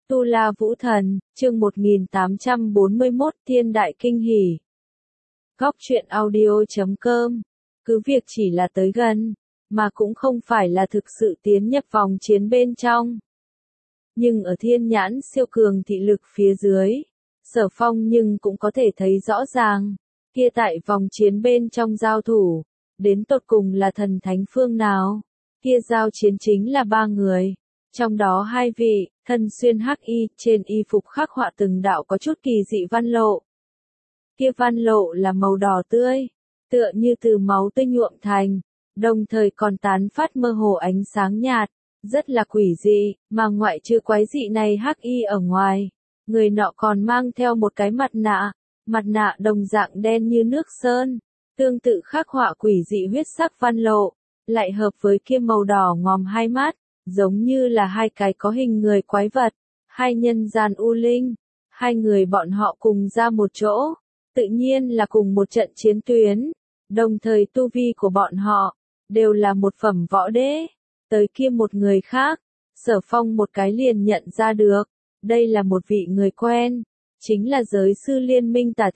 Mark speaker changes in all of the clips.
Speaker 1: Tu La Vũ Thần, chương 1841 Thiên Đại Kinh Hỉ. Góc truyện audio.com. Cứ việc chỉ là tới gần, mà cũng không phải là thực sự tiến nhập vòng chiến bên trong. Nhưng ở thiên nhãn siêu cường thị lực phía dưới, Sở Phong nhưng cũng có thể thấy rõ ràng, kia tại vòng chiến bên trong giao thủ, đến tột cùng là thần thánh phương nào. Kia giao chiến chính là 3 người, trong đó 2 vị, thân xuyên hắc y, trên y phục khắc họa từng đạo có chút kỳ dị văn lộ. Kia văn lộ là màu đỏ tươi, tựa như từ máu tươi nhuộm thành, đồng thời còn tán phát mơ hồ ánh sáng nhạt, rất là quỷ dị, mà ngoại trừ quái dị này hắc y ở ngoài, người nọ còn mang theo một cái mặt nạ đồng dạng đen như nước sơn, tương tự khắc họa quỷ dị huyết sắc văn lộ, lại hợp với kia màu đỏ ngòm hai mắt, giống như là hai cái có hình người quái vật, hai nhân gian u linh, hai người bọn họ cùng ra một chỗ, tự nhiên là cùng một trận chiến tuyến, đồng thời tu vi của bọn họ, đều là một phẩm võ đế, tới kia một người khác, Sở Phong một cái liền nhận ra được, đây là một vị người quen, chính là giới sư liên minh Tả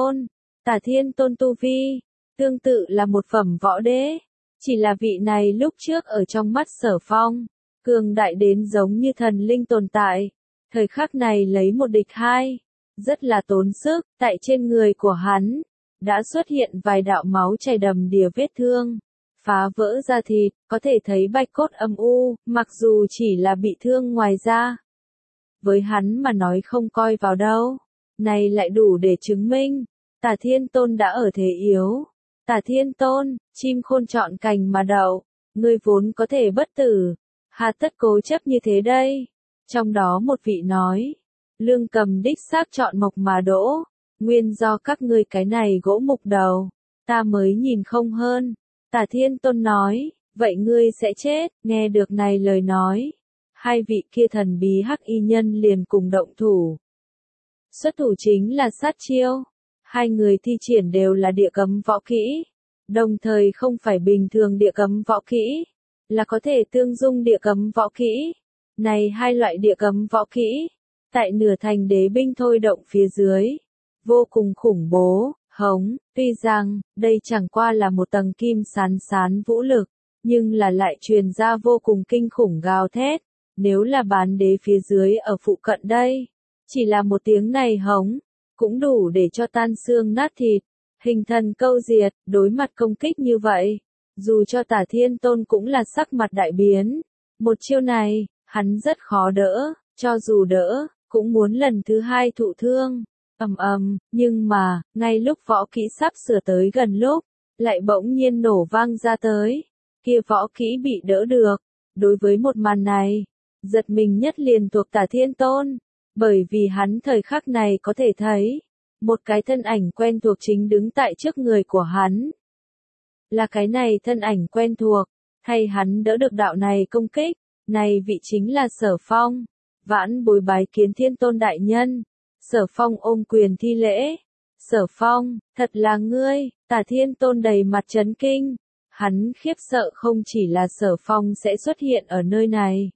Speaker 1: Thiên Tôn tu vi, tương tự là một phẩm võ đế, chỉ là vị này lúc trước ở trong mắt Sở Phong, cường đại đến giống như thần linh tồn tại, thời khắc này lấy một địch hai, rất là tốn sức, tại trên người của hắn, đã xuất hiện vài đạo máu chảy đầm đìa vết thương, phá vỡ da thịt, có thể thấy bạch cốt âm u, mặc dù chỉ là bị thương ngoài da. Với hắn mà nói không coi vào đâu, này lại đủ để chứng minh, Tả Thiên Tôn đã ở thế yếu. Tả Thiên Tôn, chim khôn chọn cành mà đậu, ngươi vốn có thể bất tử, hà tất cố chấp như thế đây. Trong đó một vị nói, Lương Cầm đích xác chọn mộc mà đỗ, nguyên do các ngươi cái này gỗ mục đầu, ta mới nhìn không hơn. Tả Thiên Tôn nói, vậy ngươi sẽ chết, nghe được này lời nói. Hai vị kia thần bí hắc y nhân liền cùng động thủ. Xuất thủ chính là sát chiêu. Hai người thi triển đều là địa cấm võ kỹ, đồng thời không phải bình thường địa cấm võ kỹ, là có thể tương dung địa cấm võ kỹ. Này hai loại địa cấm võ kỹ, tại nửa thành đế binh thôi động phía dưới, vô cùng khủng bố, tuy rằng, đây chẳng qua là một tầng kim sán vũ lực, nhưng là lại truyền ra vô cùng kinh khủng gào thét, nếu là bán đế phía dưới ở phụ cận đây, chỉ là một tiếng này cũng đủ để cho tan xương nát thịt, hình thần câu diệt, đối mặt công kích như vậy, dù cho Tả Thiên Tôn cũng là sắc mặt đại biến, một chiêu này, hắn rất khó đỡ, cho dù đỡ, cũng muốn lần thứ hai thụ thương, nhưng mà, ngay lúc võ kỹ sắp sửa tới gần lúc, lại bỗng nhiên nổ vang ra tới, kia võ kỹ bị đỡ được, đối với một màn này, giật mình nhất liền thuộc Tả Thiên Tôn. Bởi vì hắn thời khắc này có thể thấy, một cái thân ảnh quen thuộc chính đứng tại trước người của hắn. Là cái này thân ảnh quen thuộc, thay hắn đỡ được đạo này công kích, này vị chính là Sở Phong, vãn bối bái kiến Thiên Tôn đại nhân. Sở Phong ôm quyền thi lễ. Sở Phong, thật là ngươi, Tả Thiên Tôn đầy mặt chấn kinh, hắn khiếp sợ không chỉ là Sở Phong sẽ xuất hiện ở nơi này,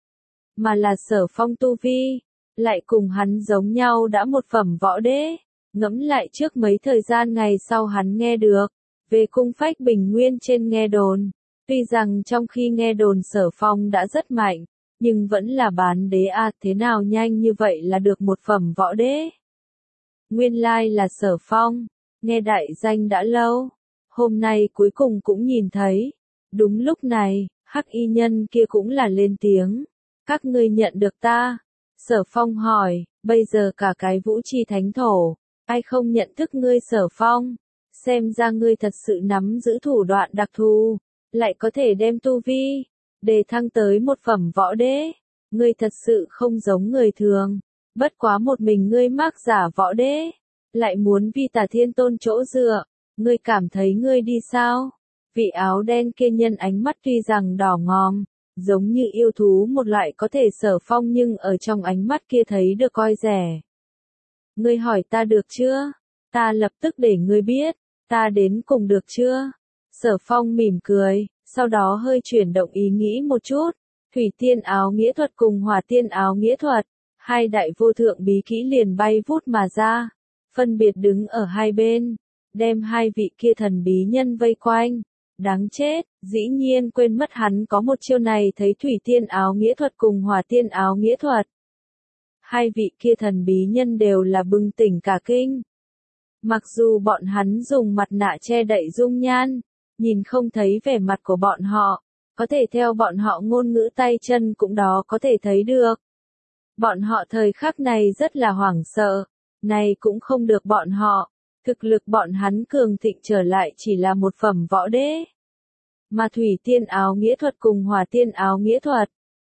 Speaker 1: mà là Sở Phong tu vi. Lại cùng hắn giống nhau đã một phẩm võ đế, ngẫm lại trước mấy thời gian ngày sau hắn nghe được, về cung phách bình nguyên trên nghe đồn, tuy rằng trong khi nghe đồn Sở Phong đã rất mạnh, nhưng vẫn là bán đế thế nào nhanh như vậy là được một phẩm võ đế. Nguyên lai là Sở Phong, nghe đại danh đã lâu, hôm nay cuối cùng cũng nhìn thấy, đúng lúc này, hắc y nhân kia cũng là lên tiếng, các ngươi nhận được ta. Sở Phong hỏi, bây giờ cả cái vũ chi thánh thổ, ai không nhận thức ngươi Sở Phong, xem ra ngươi thật sự nắm giữ thủ đoạn đặc thù, lại có thể đem tu vi, đề thăng tới một phẩm võ đế, ngươi thật sự không giống người thường, bất quá một mình ngươi mác giả võ đế, lại muốn vì Tả Thiên Tôn chỗ dựa, ngươi cảm thấy ngươi đi sao? Vị áo đen kia nhân ánh mắt tuy rằng đỏ ngòm, giống như yêu thú một loại có thể Sở Phong nhưng ở trong ánh mắt kia thấy được coi rẻ. Ngươi hỏi ta được chưa? Ta lập tức để ngươi biết, ta đến cùng được chưa? Sở Phong mỉm cười, sau đó hơi chuyển động ý nghĩ một chút, thủy tiên áo nghĩa thuật cùng hỏa tiên áo nghĩa thuật, hai đại vô thượng bí kỹ liền bay vút mà ra, phân biệt đứng ở hai bên, đem hai vị kia thần bí nhân vây quanh. Đáng chết, dĩ nhiên quên mất hắn có một chiêu này thấy thủy tiên áo nghĩa thuật cùng hỏa tiên áo nghĩa thuật. Hai vị kia thần bí nhân đều là bừng tỉnh cả kinh. Mặc dù bọn hắn dùng mặt nạ che đậy dung nhan, nhìn không thấy vẻ mặt của bọn họ, có thể theo bọn họ ngôn ngữ tay chân cũng đó có thể thấy được. Bọn họ thời khắc này rất là hoảng sợ, này cũng không được bọn họ, thực lực bọn hắn cường thịnh trở lại chỉ là một phẩm võ đế. Mà thủy tiên áo nghĩa thuật cùng hỏa tiên áo nghĩa thuật.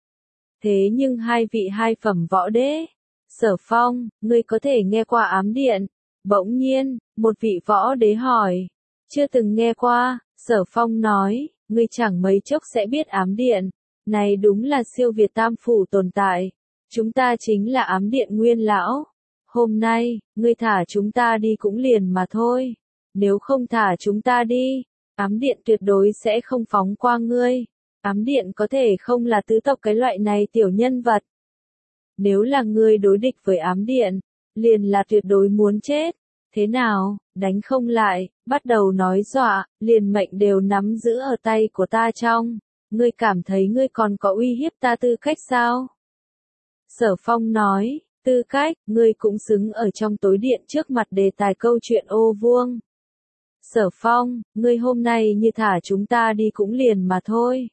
Speaker 1: Thế nhưng hai vị hai phẩm võ đế. Sở Phong, ngươi có thể nghe qua ám điện? Bỗng nhiên, một vị võ đế hỏi. Chưa từng nghe qua, Sở Phong nói, ngươi chẳng mấy chốc sẽ biết ám điện. Này đúng là siêu việt tam phủ tồn tại. Chúng ta chính là ám điện nguyên lão. Hôm nay, ngươi thả chúng ta đi cũng liền mà thôi. Nếu không thả chúng ta đi, ám điện tuyệt đối sẽ không phóng qua ngươi. Ám điện có thể không là tứ tộc cái loại này tiểu nhân vật. Nếu là ngươi đối địch với ám điện, liền là tuyệt đối muốn chết. Thế nào, đánh không lại, bắt đầu nói dọa, liền mệnh đều nắm giữ ở tay của ta trong. Ngươi cảm thấy ngươi còn có uy hiếp ta tư cách sao? Sở Phong nói, tư cách, ngươi cũng xứng ở trong tối điện trước mặt đề tài câu chuyện ô vuông. Sở Phong, ngươi hôm nay như thả chúng ta đi cũng liền mà thôi.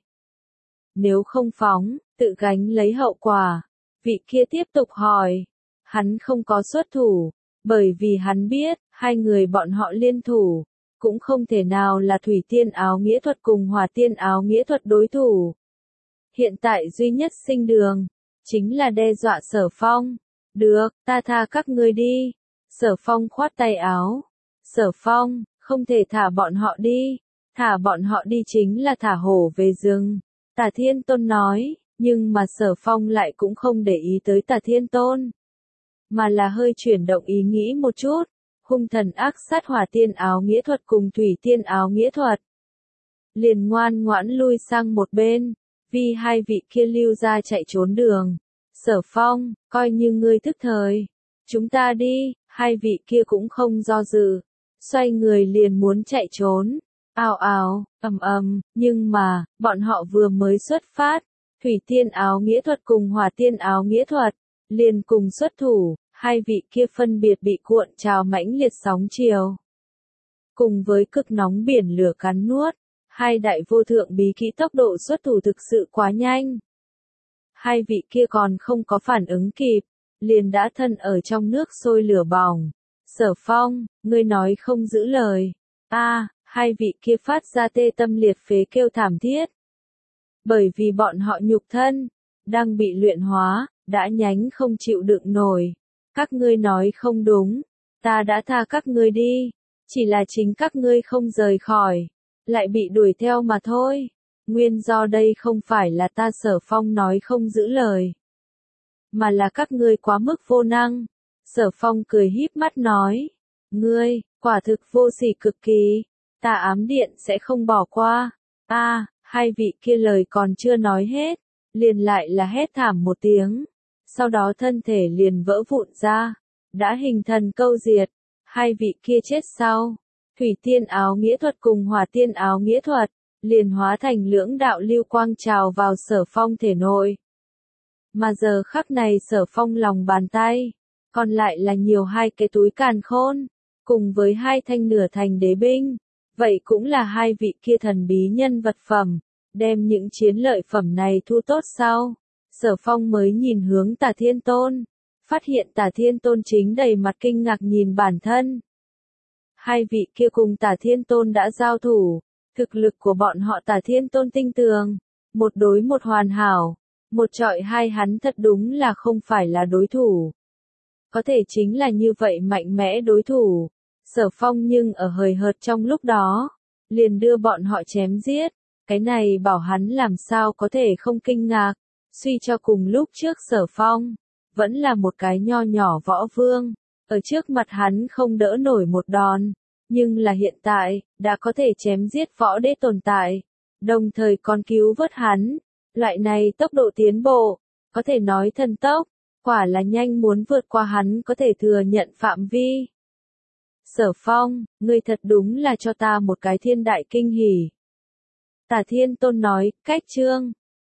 Speaker 1: Nếu không phóng, tự gánh lấy hậu quả. Vị kia tiếp tục hỏi. Hắn không có xuất thủ, bởi vì hắn biết, hai người bọn họ liên thủ, cũng không thể nào là thủy tiên áo nghĩa thuật cùng hỏa tiên áo nghĩa thuật đối thủ. Hiện tại duy nhất sinh đường, chính là đe dọa Sở Phong. Được, ta tha các ngươi đi. Sở Phong khoát tay áo. Sở Phong, không thể thả bọn họ đi. Thả bọn họ đi chính là thả hổ về rừng. Tả Thiên Tôn nói, nhưng mà Sở Phong lại cũng không để ý tới Tả Thiên Tôn. Mà là hơi chuyển động ý nghĩ một chút. Hung thần ác sát hỏa tiên áo nghĩa thuật cùng thủy tiên áo nghĩa thuật. Liền ngoan ngoãn lui sang một bên, vì hai vị kia lưu ra chạy trốn đường. Sở Phong, coi như ngươi thức thời. Chúng ta đi, hai vị kia cũng không do dự. Xoay người liền muốn chạy trốn. Ào ào, nhưng mà, bọn họ vừa mới xuất phát. Thủy tiên áo nghĩa thuật cùng hỏa tiên áo nghĩa thuật, liền cùng xuất thủ, hai vị kia phân biệt bị cuộn trào mãnh liệt sóng chiều. Cùng với cực nóng biển lửa cắn nuốt, hai đại vô thượng bí kỹ tốc độ xuất thủ thực sự quá nhanh. Hai vị kia còn không có phản ứng kịp, liền đã thân ở trong nước sôi lửa bỏng. Sở Phong, ngươi nói không giữ lời. Hai vị kia phát ra tê tâm liệt phế kêu thảm thiết. Bởi vì bọn họ nhục thân, đang bị luyện hóa, đã nhánh không chịu đựng nổi. Các ngươi nói không đúng, ta đã tha các ngươi đi, chỉ là chính các ngươi không rời khỏi, lại bị đuổi theo mà thôi. Nguyên do đây không phải là ta Sở Phong nói không giữ lời, mà là các ngươi quá mức vô năng. Sở Phong cười híp mắt nói, ngươi, quả thực vô sỉ cực kỳ, ta ám điện sẽ không bỏ qua. Hai vị kia lời còn chưa nói hết, liền lại là hét thảm một tiếng. Sau đó thân thể liền vỡ vụn ra, đã hình thần câu diệt. Hai vị kia chết sau, thủy tiên áo nghĩa thuật cùng hỏa tiên áo nghĩa thuật, liền hóa thành lưỡng đạo lưu quang trào vào Sở Phong thể nội. Mà giờ khắc này Sở Phong lòng bàn tay, còn lại là nhiều hai cái túi càn khôn, cùng với hai thanh nửa thành đế binh. Vậy cũng là hai vị kia thần bí nhân vật phẩm, đem những chiến lợi phẩm này thu tốt sau. Sở Phong mới nhìn hướng Tả Thiên Tôn, phát hiện Tả Thiên Tôn chính đầy mặt kinh ngạc nhìn bản thân. Hai vị kia cùng Tả Thiên Tôn đã giao thủ, thực lực của bọn họ Tả Thiên Tôn tinh tường, một đối một hoàn hảo, một trọi hai hắn thật đúng là không phải là đối thủ. Có thể chính là như vậy mạnh mẽ đối thủ. Sở Phong nhưng ở hời hợt trong lúc đó, liền đưa bọn họ chém giết, cái này bảo hắn làm sao có thể không kinh ngạc, suy cho cùng lúc trước Sở Phong, vẫn là một cái nho nhỏ võ vương, ở trước mặt hắn không đỡ nổi một đòn, nhưng là hiện tại, đã có thể chém giết võ đế tồn tại, đồng thời còn cứu vớt hắn, loại này tốc độ tiến bộ, có thể nói thần tốc, Quả là nhanh muốn vượt qua hắn có thể thừa nhận phạm vi. Sở Phong, ngươi thật đúng là cho ta một cái thiên đại kinh hỉ. Tả Thiên Tôn nói, cách chương.